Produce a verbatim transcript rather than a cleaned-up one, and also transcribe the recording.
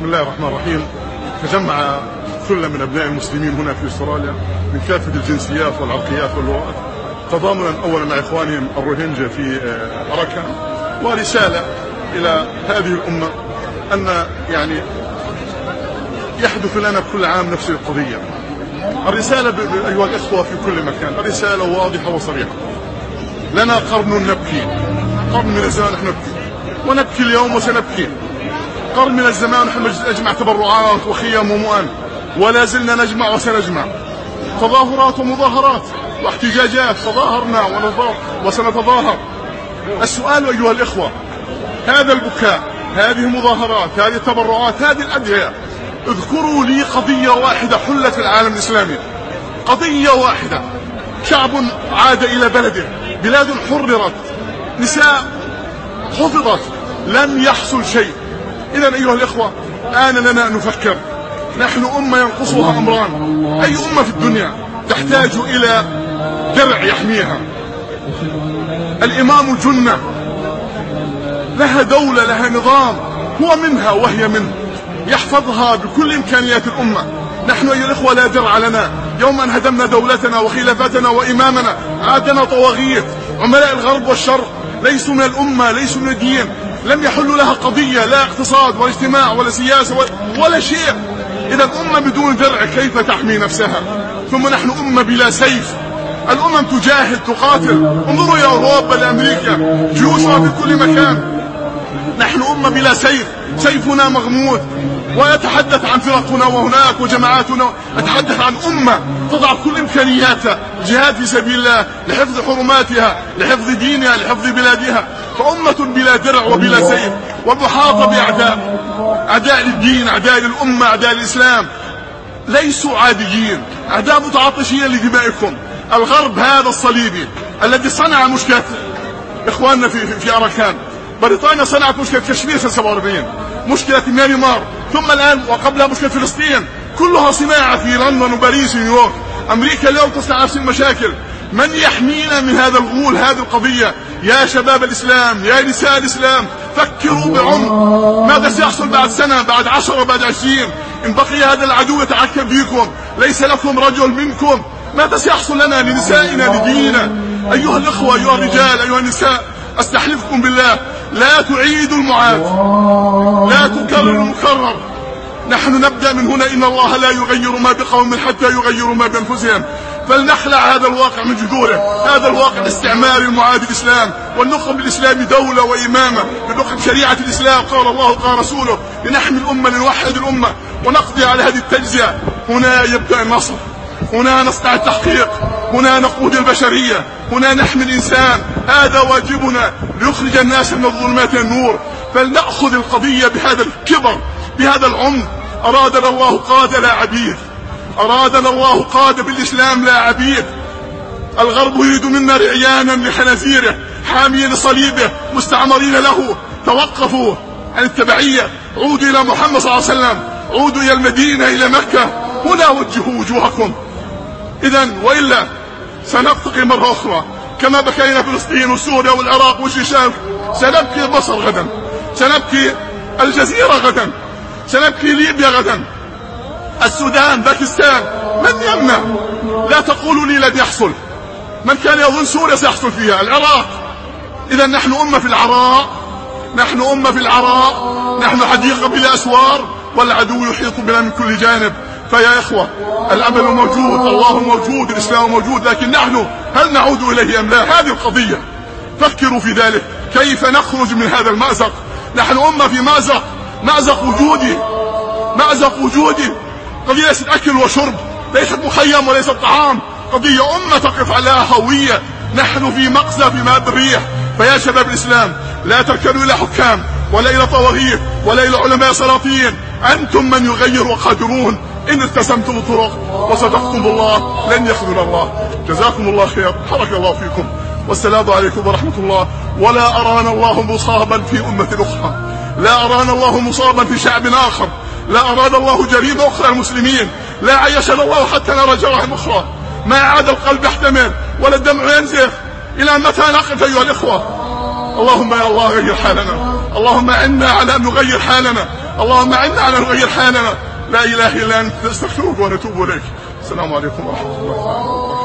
بسم الله الرحمن الرحيم. تجمع ثلة من أبناء المسلمين هنا في أستراليا من كافة الجنسيات والعرقيات واللغات تضامنا أولا مع إخوانهم الروهينجا في أراكان، ورسالة إلى هذه الأمة أن يعني يحدث لنا كل عام نفس القضية. الرسالة أيها الإخوة في كل مكان، الرسالة واضحة وصريحة. لنا قرن نبكي، قرن من الزمان نحن نبكي ونبكي اليوم وسنبكي. قرن من الزمان نحن نجمع تبرعات وخيام ومؤن، ولا زلنا نجمع وسنجمع. تظاهرات ومظاهرات واحتجاجات، تظاهرنا وسنتظاهر. السؤال أيها الإخوة، هذا البكاء، هذه المظاهرات، هذه التبرعات، هذه الأدعية، اذكروا لي قضية واحدة حلت في العالم الإسلامي، قضية واحدة. شعب عاد إلى بلده، بلاد حررت، نساء حفظت، لم يحصل شيء. إذن أيها الإخوة، آن لنا أن نفكر. نحن أمة ينقصها أمران. أي أمة في الدنيا تحتاج إلى درع يحميها. الإمام جنة، لها دولة، لها نظام، هو منها وهي منه، يحفظها بكل إمكانيات الأمة. نحن أيها الإخوة لا درع لنا. يوم أن هدمنا دولتنا وخلافتنا وإمامنا عادنا طواغيت. عملاء الغرب والشرق ليسوا من الأمة، ليسوا من الدين، لم يحلوا لها قضية، لا اقتصاد ولا اجتماع ولا سياسة ولا شيء. إذا الأمة بدون درع كيف تحمي نفسها؟ ثم نحن أمة بلا سيف. الأمم تجاهد تقاتل، انظروا يا أوروبا لأمريكا، جيوشها في كل مكان. نحن أمة بلا سيف، سيفنا مغمود. ويتحدث عن فرقنا وهناك وجماعاتنا، أتحدث عن أمة تضع كل إمكانياتها جهاد في سبيل الله لحفظ حرماتها، لحفظ دينها، لحفظ بلادها. فأمة بلا درع وبلا سيف، ومحاطة بأعداء، أعداء للدين، أعداء للأمة، أعداء الإسلام. ليسوا عاديين، أعداء متعطشين لدمائكم. الغرب هذا الصليبي الذي صنع مشكلة إخواننا في, في, في أراكان. بريطانيا صنعت مشكلة كشمير سنة سبعة وأربعين، مشكلة ميانمار، ثم الآن وقبلها مشكلة فلسطين، كلها صناعة في لندن وباريس ونيويورك. أمريكا اليوم تصنع نفس المشاكل. من يحمينا من هذا الغول، هذه القضية؟ يا شباب الإسلام، يا نساء الإسلام، فكروا بعمق. ماذا سيحصل بعد سنة، بعد عشرة، بعد عشرين؟ إن بقي هذا العدو يتعكر بكم، ليس لكم رجل منكم، ماذا سيحصل لنا، لنسائنا، لديننا؟ أيها الإخوة، أيها الرجال، أيها النساء، أستحلفكم بالله لا تعيدوا المعاد، لا تكرروا المكرر. نحن نبدأ من هنا. إن الله لا يغير ما بقوم حتى يغيروا ما بأنفسهم. فلنخلع هذا الواقع من جذوره، هذا الواقع الاستعماري المعادي الإسلام، ولنقم بالإسلام دولة وإمامة، لنقم شريعة الإسلام، قال الله قال رسوله، لنحمي الأمة، لنوحد الأمة، ونقضي على هذه التجزئة. هنا يبدأ النصر، هنا نصنع التحقيق، هنا نقود البشرية، هنا نحمي الإنسان. هذا واجبنا ليخرج الناس من الظلمات النور. فلنأخذ القضية بهذا الكبر، بهذا العمق. أرادنا الله قادة لا عبيد، أرادنا الله قادة بالإسلام لا عبيد. الغرب يريد منا رعيانا لخنازيره، حاميين لصليبه، مستعمرين له. توقفوا عن التبعية، عودوا إلى محمد صلى الله عليه وسلم، عودوا إلى المدينة، إلى مكة، هنا وجهوا وجوهكم. إذن وإلا سنبتقي مرة أخرى كما بكينا فلسطين وسوريا والعراق والشيشان. سنبكي مصر غدا، سنبكي الجزيرة غدا، سنبكي ليبيا غدا، السودان، باكستان. من يمنع؟ لا تقولوا لي لن يحصل. من كان يظن سوريا سيحصل فيها، العراق. إذا نحن أمة في العراء، نحن أمة في العراء، نحن حديقة بلا أسوار، والعدو يحيط بنا من كل جانب. فيا إخوة، الأمل موجود، الله موجود، الإسلام موجود، لكن نحن هل نعود إليه أم لا؟ هذه القضية. فكروا في ذلك، كيف نخرج من هذا المأزق. نحن أمة في مأزق، مأزق وجودي، مأزق وجودي. قضية ليست أكل وشرب، ليست مخيم وليست طعام، قضية أمة تقف على هوية. نحن في مقزى في ماء الريح. فيا شباب الإسلام، لا تركنوا إلى حكام ولا إلى طواغيت ولا إلى علماء سلاطين. أنتم من يغير وقادرون إن التزمتم الطرق وصدقتم الله لن يخذل الله. جزاكم الله خير، حرك الله فيكم، والسلام عليكم ورحمة الله. ولا أرانا الله مصابا في أمة أخرى، لا أرانا الله مصابا في شعب آخر، لا أراد الله جريمة أخرى المسلمين، لا عيشنا الله حتى نرى جرائم أخرى. ما عاد القلب يحتمل ولا الدمع ينزف. إلى متى نقف أيها الإخوة؟ اللهم يا الله غير حالنا، اللهم عنا على أن نغير حالنا. اللهم أعنا على نغير حالنا. لا إله إلا أنت، نستغفرك ونتوب إليك. السلام عليكم ورحمة الله وبركاته.